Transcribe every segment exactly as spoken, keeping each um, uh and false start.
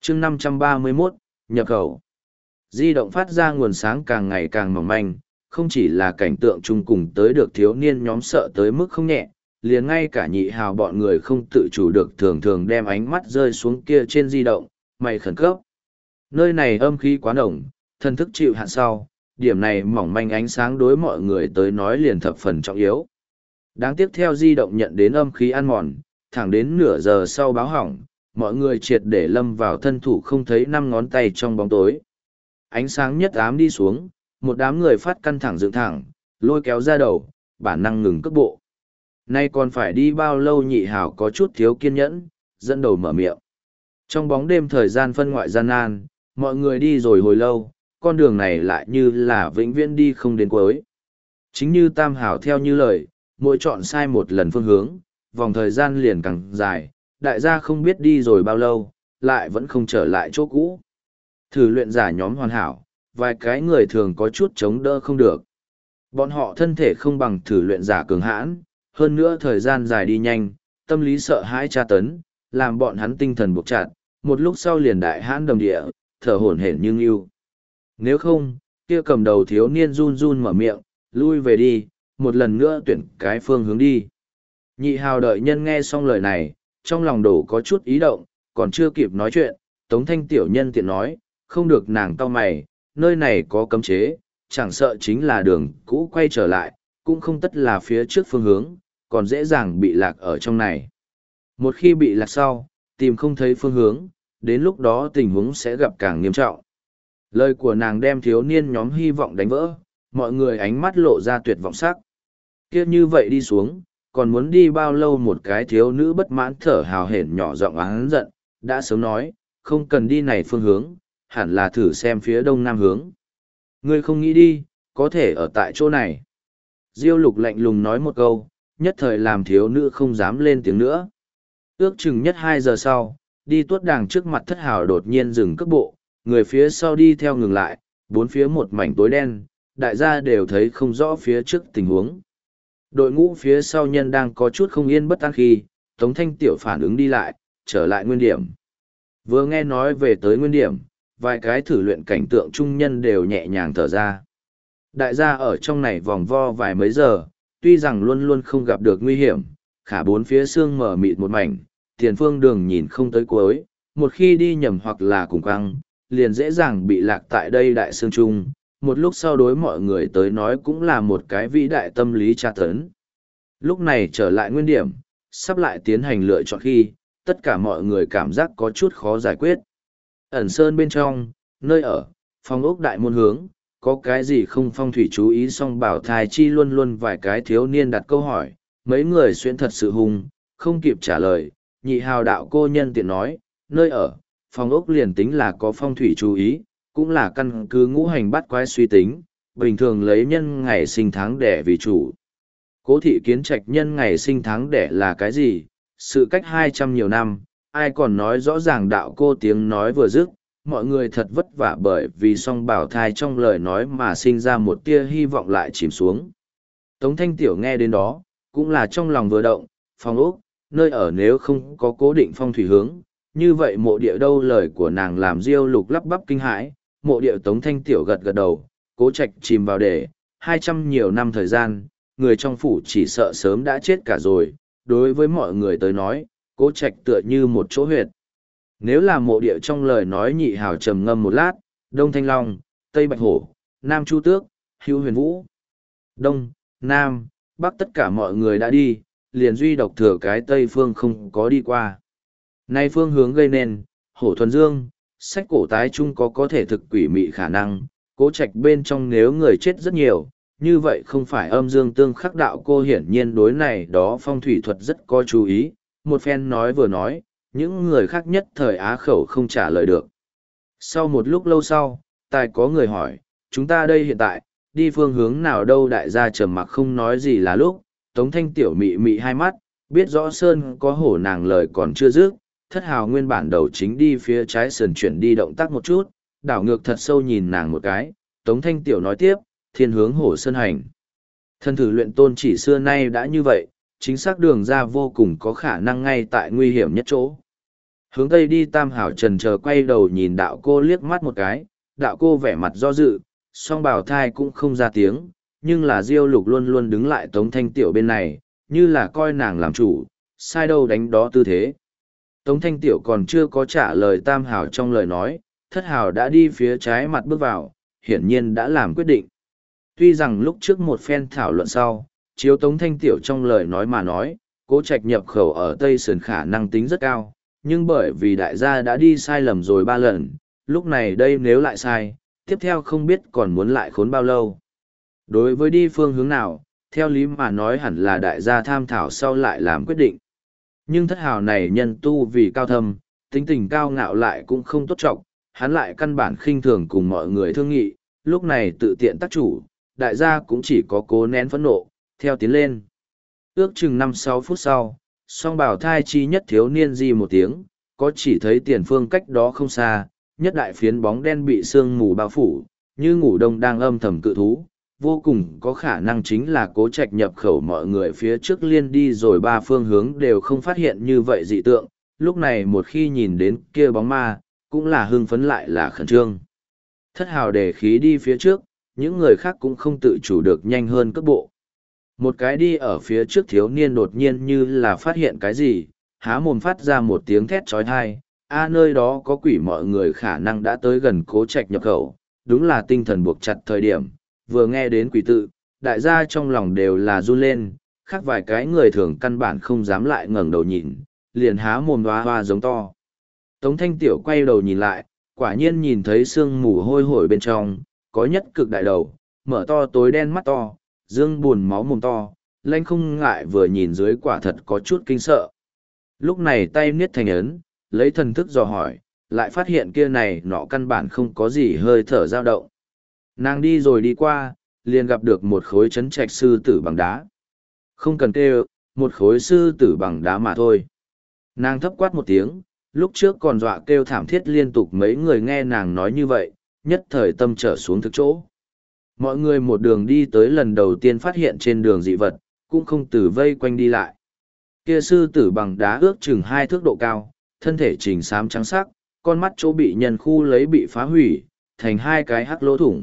chương năm trăm ba mươi mốt, nhập khẩu. Di động phát ra nguồn sáng càng ngày càng mỏng manh, không chỉ là cảnh tượng chung cùng tới được thiếu niên nhóm sợ tới mức không nhẹ, liền ngay cả nhị hào bọn người không tự chủ được thường thường đem ánh mắt rơi xuống kia trên di động, mày khẩn cấp. Nơi này âm khí quá nồng, thân thức chịu hạn sau, điểm này mỏng manh ánh sáng đối mọi người tới nói liền thập phần trọng yếu. Đáng tiếc theo di động nhận đến âm khí ăn mòn, thẳng đến nửa giờ sau báo hỏng, mọi người triệt để lâm vào thân thủ không thấy năm ngón tay trong bóng tối. Ánh sáng nhất ám đi xuống, một đám người phát căng thẳng dựng thẳng, lôi kéo ra đầu, bản năng ngừng cước bộ. Nay còn phải đi bao lâu nhị hảo có chút thiếu kiên nhẫn, dẫn đầu mở miệng. Trong bóng đêm thời gian phân ngoại gian nan, mọi người đi rồi hồi lâu, con đường này lại như là vĩnh viễn đi không đến cuối. Chính như Tam Hảo theo như lời, mỗi chọn sai một lần phương hướng, vòng thời gian liền càng dài, đại gia không biết đi rồi bao lâu, lại vẫn không trở lại chỗ cũ. Thử luyện giả nhóm hoàn hảo, vài cái người thường có chút chống đỡ không được. Bọn họ thân thể không bằng thử luyện giả cường hãn, hơn nữa thời gian dài đi nhanh, tâm lý sợ hãi tra tấn, làm bọn hắn tinh thần buộc chặt, một lúc sau liền đại hãn đầm địa, thở hổn hển nhưng yêu. Nếu không, kia cầm đầu thiếu niên run run mở miệng, lui về đi, một lần nữa tuyển cái phương hướng đi. Nhị hào đợi nhân nghe xong lời này, trong lòng đổ có chút ý động, còn chưa kịp nói chuyện, Tống Thanh tiểu nhân tiện nói, không được nàng cau mày, nơi này có cấm chế, chẳng sợ chính là đường cũ quay trở lại, cũng không tất là phía trước phương hướng, còn dễ dàng bị lạc ở trong này. Một khi bị lạc sau, tìm không thấy phương hướng, đến lúc đó tình huống sẽ gặp càng nghiêm trọng. Lời của nàng đem thiếu niên nhóm hy vọng đánh vỡ, mọi người ánh mắt lộ ra tuyệt vọng sắc. Kia như vậy đi xuống, còn muốn đi bao lâu một cái thiếu nữ bất mãn thở hào hển nhỏ giọng oán giận, đã sớm nói, không cần đi này phương hướng, hẳn là thử xem phía đông nam hướng. Ngươi không nghĩ đi, có thể ở tại chỗ này. Diêu Lục lạnh lùng nói một câu, nhất thời làm thiếu nữ không dám lên tiếng nữa. Ước chừng nhất hai giờ sau, đi tuốt đàng trước mặt thất hào đột nhiên dừng cước bộ, người phía sau đi theo ngừng lại, bốn phía một mảnh tối đen, đại gia đều thấy không rõ phía trước tình huống. Đội ngũ phía sau nhân đang có chút không yên bất an khi, Tống Thanh Tiểu phản ứng đi lại, trở lại nguyên điểm. Vừa nghe nói về tới nguyên điểm, vài cái thử luyện cảnh tượng trung nhân đều nhẹ nhàng thở ra. Đại gia ở trong này vòng vo vài mấy giờ, tuy rằng luôn luôn không gặp được nguy hiểm, khả bốn phía xương mở mịt một mảnh, tiền phương đường nhìn không tới cuối, một khi đi nhầm hoặc là cùng quăng, liền dễ dàng bị lạc tại đây đại xương trung. Một lúc sau đối mọi người tới nói cũng là một cái vĩ đại tâm lý tra tấn. Lúc này trở lại nguyên điểm, sắp lại tiến hành lựa chọn khi, tất cả mọi người cảm giác có chút khó giải quyết. Ẩn sơn bên trong, nơi ở, phòng ốc đại môn hướng, có cái gì không phong thủy chú ý song bảo thai chi luôn luôn vài cái thiếu niên đặt câu hỏi, mấy người xuyên thật sự hung, không kịp trả lời, nhị hào đạo cô nhân tiện nói, nơi ở, phòng ốc liền tính là có phong thủy chú ý, cũng là căn cứ ngũ hành bắt quái suy tính, bình thường lấy nhân ngày sinh tháng đẻ vì chủ. Cố thị kiến trạch nhân ngày sinh tháng đẻ là cái gì? Sự cách hai trăm nhiều năm, ai còn nói rõ ràng đạo cô tiếng nói vừa dứt, mọi người thật vất vả bởi vì song bảo thai trong lời nói mà sinh ra một tia hy vọng lại chìm xuống. Tống Thanh Tiểu nghe đến đó, cũng là trong lòng vừa động, phòng ốc, nơi ở nếu không có cố định phong thủy hướng, như vậy mộ địa đâu lời của nàng làm Diêu Lục lắp bắp kinh hãi, mộ địa Tống Thanh Tiểu gật gật đầu, cố trạch chìm vào để, hai trăm nhiều năm thời gian, người trong phủ chỉ sợ sớm đã chết cả rồi, đối với mọi người tới nói, cố trạch tựa như một chỗ huyệt. Nếu là mộ địa trong lời nói nhị hào trầm ngâm một lát, Đông Thanh Long, Tây Bạch Hổ, Nam Chu Tước, Hưu Huyền Vũ, Đông, Nam, Bắc tất cả mọi người đã đi, liền duy độc thừa cái Tây phương không có đi qua. Nay phương hướng gây nên, Hổ Thuần Dương, sách cổ tái chung có có thể thực quỷ mị khả năng, cố trạch bên trong nếu người chết rất nhiều, như vậy không phải âm dương tương khắc đạo cô hiển nhiên đối này đó phong thủy thuật rất có chú ý, một phen nói vừa nói, những người khác nhất thời á khẩu không trả lời được. Sau một lúc lâu sau, tài có người hỏi, chúng ta đây hiện tại, đi phương hướng nào đâu đại gia trầm mặc không nói gì là lúc, Tống Thanh Tiểu mị mị hai mắt, biết rõ Sơn có hổ nàng lời còn chưa dứt, thất hào nguyên bản đầu chính đi phía trái sườn chuyển đi động tác một chút, đảo ngược thật sâu nhìn nàng một cái, Tống Thanh Tiểu nói tiếp, thiên hướng hổ sơn hành. Thân thử luyện tôn chỉ xưa nay đã như vậy, chính xác đường ra vô cùng có khả năng ngay tại nguy hiểm nhất chỗ. Hướng tây đi Tam Hảo trần chờ quay đầu nhìn đạo cô liếc mắt một cái, đạo cô vẻ mặt do dự, song bào thai cũng không ra tiếng, nhưng là Diêu Lục luôn luôn đứng lại Tống Thanh Tiểu bên này, như là coi nàng làm chủ, sai đâu đánh đó tư thế. Tống Thanh Tiểu còn chưa có trả lời Tam Hảo trong lời nói, Thất Hảo đã đi phía trái mặt bước vào, hiển nhiên đã làm quyết định. Tuy rằng lúc trước một phen thảo luận sau, chiếu Tống Thanh Tiểu trong lời nói mà nói, Cố Trạch nhập khẩu ở Tây Sườn khả năng tính rất cao, nhưng bởi vì đại gia đã đi sai lầm rồi ba lần, lúc này đây nếu lại sai, tiếp theo không biết còn muốn lại khốn bao lâu. Đối với đi phương hướng nào, theo lý mà nói hẳn là đại gia tham thảo sau lại làm quyết định. Nhưng Thất Hào này nhân tu vì cao thâm, tính tình cao ngạo lại cũng không tốt trọng, hắn lại căn bản khinh thường cùng mọi người thương nghị, lúc này tự tiện tác chủ, đại gia cũng chỉ có cố nén phẫn nộ, theo tiến lên. Ước chừng năm sáu phút sau, song bảo thai chi nhất thiếu niên di một tiếng, có chỉ thấy tiền phương cách đó không xa, nhất đại phiến bóng đen bị sương mù bao phủ, như ngủ đông đang âm thầm cự thú, vô cùng có khả năng chính là Cố Trạch nhập khẩu. Mọi người phía trước liên đi rồi ba phương hướng đều không phát hiện như vậy dị tượng, lúc này một khi nhìn đến kia bóng ma, cũng là hưng phấn lại là khẩn trương. Thất Hào để khí đi phía trước, những người khác cũng không tự chủ được nhanh hơn cước bộ. Một cái đi ở phía trước thiếu niên đột nhiên như là phát hiện cái gì, há mồm phát ra một tiếng thét trói thai, a nơi đó có quỷ. Mọi người khả năng đã tới gần Cố Trạch nhập khẩu, đúng là tinh thần buộc chặt thời điểm, vừa nghe đến quỷ tự, đại gia trong lòng đều là run lên, khác vài cái người thường căn bản không dám lại ngẩng đầu nhìn, liền há mồm hoa hoa giống to. Tống Thanh Tiểu quay đầu nhìn lại, quả nhiên nhìn thấy sương mù hôi hổi bên trong, có nhất cực đại đầu, mở to tối đen mắt to, dương buồn máu mồm to, lanh không ngại vừa nhìn dưới quả thật có chút kinh sợ. Lúc này tay niết thành ấn, lấy thần thức dò hỏi, lại phát hiện kia này nọ căn bản không có gì hơi thở dao động. Nàng đi rồi đi qua, liền gặp được một khối chấn trạch sư tử bằng đá. Không cần kêu, một khối sư tử bằng đá mà thôi. Nàng thấp quát một tiếng, lúc trước còn dọa kêu thảm thiết liên tục, mấy người nghe nàng nói như vậy, nhất thời tâm trở xuống thực chỗ. Mọi người một đường đi tới lần đầu tiên phát hiện trên đường dị vật, cũng không từ vây quanh đi lại. Kia sư tử bằng đá ước chừng hai thước độ cao, thân thể trình xám trắng sắc, con mắt chỗ bị nhân khu lấy bị phá hủy, thành hai cái hắc lỗ thủng.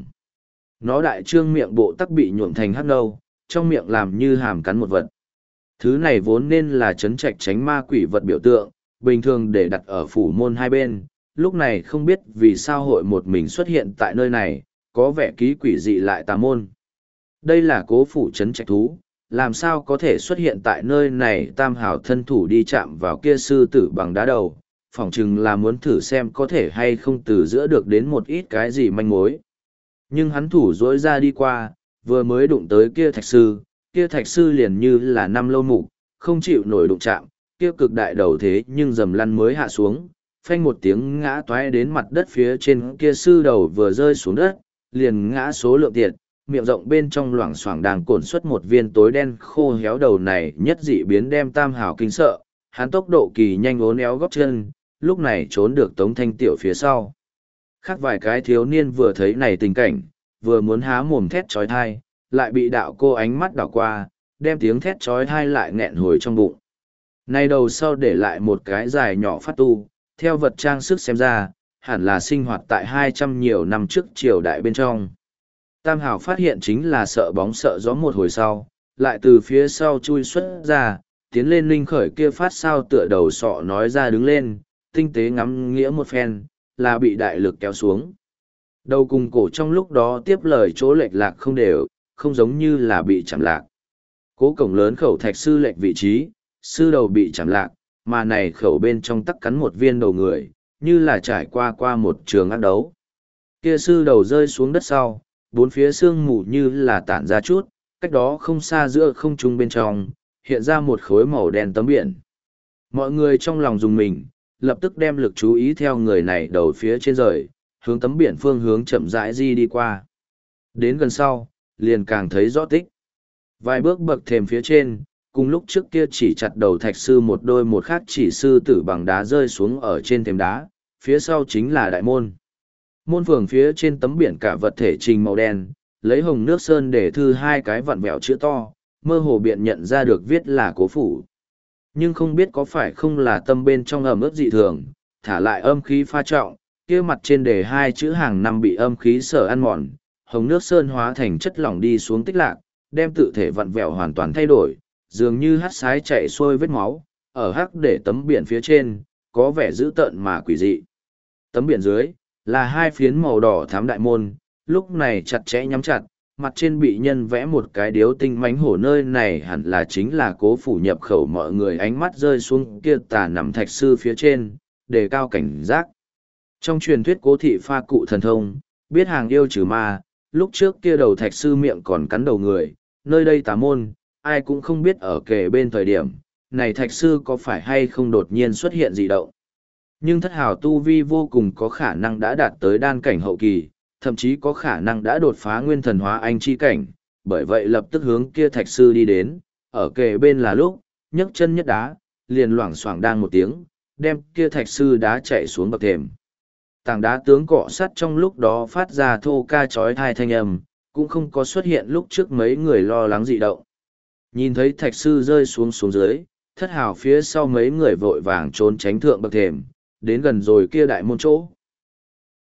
Nó đại trương miệng bộ tắc bị nhuộm thành hắc nâu, trong miệng làm như hàm cắn một vật. Thứ này vốn nên là trấn trạch tránh ma quỷ vật biểu tượng, bình thường để đặt ở phủ môn hai bên, lúc này không biết vì sao hội một mình xuất hiện tại nơi này, có vẻ ký quỷ dị lại tà môn. Đây là Cố phủ trấn trạch thú, làm sao có thể xuất hiện tại nơi này? Tam Hảo thân thủ đi chạm vào kia sư tử bằng đá đầu, phỏng chừng là muốn thử xem có thể hay không từ giữa được đến một ít cái gì manh mối. Nhưng hắn thủ dối ra đi qua, vừa mới đụng tới kia thạch sư, kia thạch sư liền như là năm lâu mục, không chịu nổi đụng chạm, kia cực đại đầu thế nhưng dầm lăn mới hạ xuống, phanh một tiếng ngã toái đến mặt đất phía trên. Kia sư đầu vừa rơi xuống đất, liền ngã số lượng tiệt, miệng rộng bên trong loảng xoảng đang cồn xuất một viên tối đen khô héo. Đầu này nhất dị biến đem Tam Hảo kinh sợ, hắn tốc độ kỳ nhanh uốn éo gót chân, lúc này trốn được Tống Thanh Tiểu phía sau. Khác vài cái thiếu niên vừa thấy này tình cảnh, vừa muốn há mồm thét trói thai, lại bị đạo cô ánh mắt đảo qua, đem tiếng thét trói thai lại nghẹn hồi trong bụng. Này đầu sau để lại một cái dài nhỏ phát tu, theo vật trang sức xem ra, hẳn là sinh hoạt tại hai trăm nhiều năm trước triều đại bên trong. Tam Hảo phát hiện chính là sợ bóng sợ gió một hồi sau, lại từ phía sau chui xuất ra, tiến lên linh khởi kia phát sao tựa đầu sọ nói ra đứng lên, tinh tế ngắm nghĩa một phen, là bị đại lực kéo xuống. Đầu cùng cổ trong lúc đó tiếp lời chỗ lệch lạc không đều, không giống như là bị chạm lạc. Cố cổng lớn khẩu thạch sư lệch vị trí, sư đầu bị chạm lạc, mà này khẩu bên trong tắc cắn một viên đầu người, như là trải qua qua một trường ác đấu. Kia sư đầu rơi xuống đất sau, bốn phía xương mù như là tản ra chút, cách đó không xa giữa không trung bên trong, hiện ra một khối màu đen tấm biển. Mọi người trong lòng dùng mình, lập tức đem lực chú ý theo người này đầu phía trên rời, hướng tấm biển phương hướng chậm rãi di đi qua. Đến gần sau, liền càng thấy rõ tích. Vài bước bậc thềm phía trên, cùng lúc trước kia chỉ chặt đầu thạch sư một đôi một khác chỉ sư tử bằng đá rơi xuống ở trên thềm đá, phía sau chính là đại môn. Môn phường phía trên tấm biển cả vật thể trình màu đen, lấy hồng nước sơn để thư hai cái vặn vẹo chữ to, mơ hồ biện nhận ra được viết là Cố phủ. Nhưng không biết có phải không là tâm bên trong ẩm ướt dị thường, thả lại âm khí pha trọng, kia mặt trên đề hai chữ hàng năm bị âm khí sở ăn mòn, hồng nước sơn hóa thành chất lỏng đi xuống tích lạc, đem tự thể vặn vẹo hoàn toàn thay đổi, dường như hắt sái chạy xuôi vết máu, ở hắc để tấm biển phía trên, có vẻ dữ tợn mà quỷ dị. Tấm biển dưới, là hai phiến màu đỏ thám đại môn, lúc này chặt chẽ nhắm chặt, mặt trên bị nhân vẽ một cái điếu tinh mánh hổ, nơi này hẳn là chính là cố phủ nhập khẩu. Mọi người ánh mắt rơi xuống kia tà nằm thạch sư phía trên, đề cao cảnh giác. Trong truyền thuyết cố thị pha cụ thần thông, biết hàng yêu trừ ma, lúc trước kia đầu thạch sư miệng còn cắn đầu người, nơi đây tà môn, ai cũng không biết ở kề bên thời điểm, này thạch sư có phải hay không đột nhiên xuất hiện dị động. Nhưng thất hào tu vi vô cùng có khả năng đã đạt tới đan cảnh hậu kỳ, thậm chí có khả năng đã đột phá nguyên thần hóa anh chi cảnh, bởi vậy lập tức hướng kia thạch sư đi đến, ở kề bên là lúc, nhấc chân nhất đá, liền loảng xoảng đang một tiếng, đem kia thạch sư đá chạy xuống bậc thềm. Tảng đá tướng cọ sắt trong lúc đó phát ra thô ca chói tai thanh âm, cũng không có xuất hiện lúc trước mấy người lo lắng dị động. Nhìn thấy thạch sư rơi xuống xuống dưới, thất hào phía sau mấy người vội vàng trốn tránh thượng bậc thềm, đến gần rồi kia đại môn chỗ,